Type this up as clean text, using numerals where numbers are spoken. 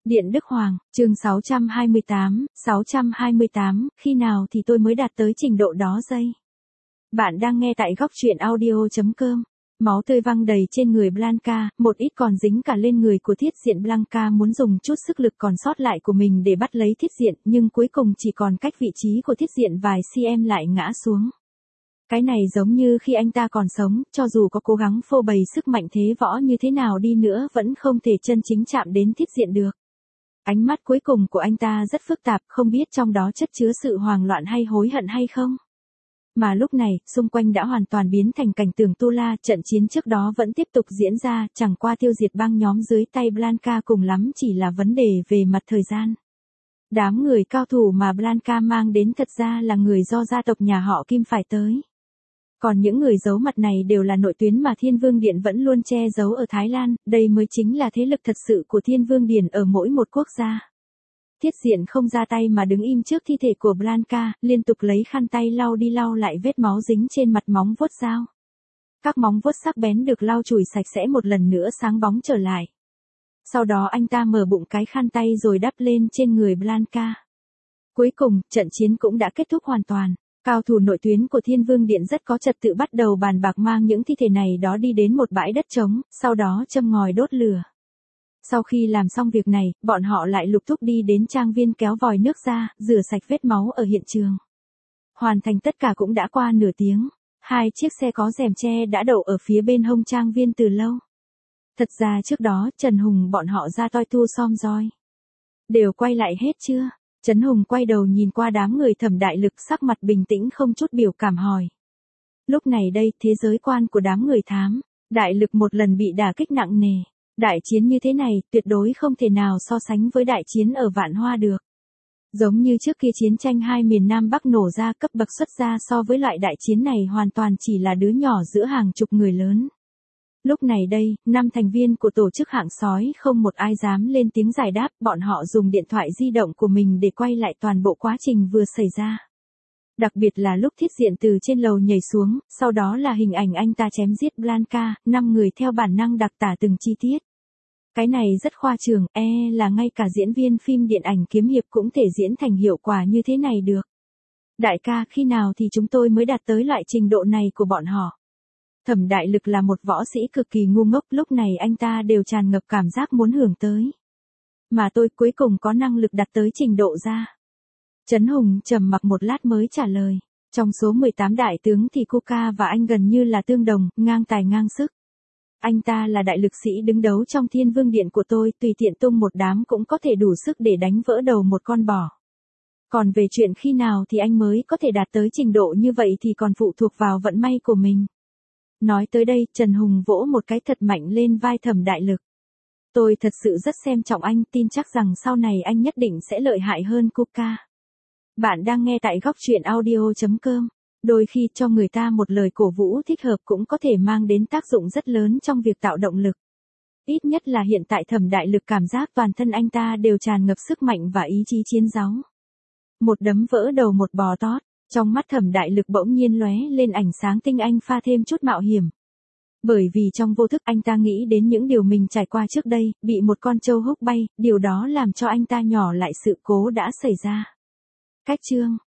Điện Đức Hoàng, chương 628, khi nào thì tôi mới đạt tới trình độ đó dây? Bạn đang nghe tại góc truyện audio.com. Máu tươi văng đầy trên người Blanca, một ít còn dính cả lên người của Thiết Diện. Blanca muốn dùng chút sức lực còn sót lại của mình để bắt lấy Thiết Diện, nhưng cuối cùng chỉ còn cách vị trí của Thiết Diện vài cm lại ngã xuống. Cái này giống như khi anh ta còn sống, cho dù có cố gắng phô bày sức mạnh thế võ như thế nào đi nữa vẫn không thể chân chính chạm đến Thiết Diện được. Ánh mắt cuối cùng của anh ta rất phức tạp, không biết trong đó chất chứa sự hoang loạn hay hối hận hay không. Mà lúc này, xung quanh đã hoàn toàn biến thành cảnh tượng tu la, trận chiến trước đó vẫn tiếp tục diễn ra, chẳng qua tiêu diệt băng nhóm dưới tay Blanca cùng lắm chỉ là vấn đề về mặt thời gian. Đám người cao thủ mà Blanca mang đến thật ra là người do gia tộc nhà họ Kim phải tới. Còn những người giấu mặt này đều là nội tuyến mà Thiên Vương Điện vẫn luôn che giấu ở Thái Lan, đây mới chính là thế lực thật sự của Thiên Vương Điện ở mỗi một quốc gia. Thiết Diện không ra tay mà đứng im trước thi thể của Blanca, liên tục lấy khăn tay lau đi lau lại vết máu dính trên mặt móng vuốt dao. Các móng vuốt sắc bén được lau chùi sạch sẽ một lần nữa sáng bóng trở lại. Sau đó anh ta mở bụng cái khăn tay rồi đắp lên trên người Blanca. Cuối cùng, trận chiến cũng đã kết thúc hoàn toàn. Cao thủ nội tuyến của Thiên Vương Điện rất có trật tự bắt đầu bàn bạc mang những thi thể này đó đi đến một bãi đất trống, sau đó châm ngòi đốt lửa. Sau khi làm xong việc này, bọn họ lại lục thúc đi đến trang viên kéo vòi nước ra, rửa sạch vết máu ở hiện trường. Hoàn thành tất cả cũng đã qua nửa tiếng. 2 chiếc xe có rèm che đã đậu ở phía bên hông trang viên từ lâu. Thật ra trước đó, Trần Hùng bọn họ ra toi tu som roi. Đều quay lại hết chưa? Trấn Hùng quay đầu nhìn qua đám người Thẩm Đại Lực, sắc mặt bình tĩnh không chút biểu cảm hỏi. Lúc này đây, thế giới quan của đám người Thám Đại Lực một lần bị đả kích nặng nề. Đại chiến như thế này, tuyệt đối không thể nào so sánh với đại chiến ở Vạn Hoa được. Giống như trước kia chiến tranh hai miền Nam Bắc nổ ra, cấp bậc xuất ra so với loại đại chiến này hoàn toàn chỉ là đứa nhỏ giữa hàng chục người lớn. Lúc này đây, 5 thành viên của tổ chức hạng sói không một ai dám lên tiếng giải đáp, bọn họ dùng điện thoại di động của mình để quay lại toàn bộ quá trình vừa xảy ra. Đặc biệt là lúc Thiết Diện từ trên lầu nhảy xuống, sau đó là hình ảnh anh ta chém giết Blanca, 5 người theo bản năng đặc tả từng chi tiết. Cái này rất khoa trương, là ngay cả diễn viên phim điện ảnh kiếm hiệp cũng thể diễn thành hiệu quả như thế này được. Đại ca, khi nào thì chúng tôi mới đạt tới loại trình độ này của bọn họ? Thẩm Đại Lực là một võ sĩ cực kỳ ngu ngốc, lúc này anh ta đều tràn ngập cảm giác muốn hưởng tới. Mà tôi cuối cùng có năng lực đạt tới trình độ ra. Trấn Hùng trầm mặc một lát mới trả lời. Trong số 18 đại tướng thì Kuka và anh gần như là tương đồng, ngang tài ngang sức. Anh ta là đại lực sĩ đứng đấu trong Thiên Vương Điện của tôi, tùy tiện tung một đám cũng có thể đủ sức để đánh vỡ đầu một con bò. Còn về chuyện khi nào thì anh mới có thể đạt tới trình độ như vậy thì còn phụ thuộc vào vận may của mình. Nói tới đây, Trần Hùng vỗ một cái thật mạnh lên vai Thẩm Đại Lực. Tôi thật sự rất xem trọng anh, tin chắc rằng sau này anh nhất định sẽ lợi hại hơn Kuka. Bạn đang nghe tại góc truyện audio.com. Đôi khi cho người ta một lời cổ vũ thích hợp cũng có thể mang đến tác dụng rất lớn trong việc tạo động lực. Ít nhất là hiện tại Thẩm Đại Lực cảm giác toàn thân anh ta đều tràn ngập sức mạnh và ý chí chiến đấu. Một đấm vỡ đầu một bò tót, trong mắt Thẩm Đại Lực bỗng nhiên lóe lên ánh sáng tinh anh pha thêm chút mạo hiểm. Bởi vì trong vô thức anh ta nghĩ đến những điều mình trải qua trước đây, bị một con trâu húc bay, điều đó làm cho anh ta nhỏ lại sự cố đã xảy ra. Cách chương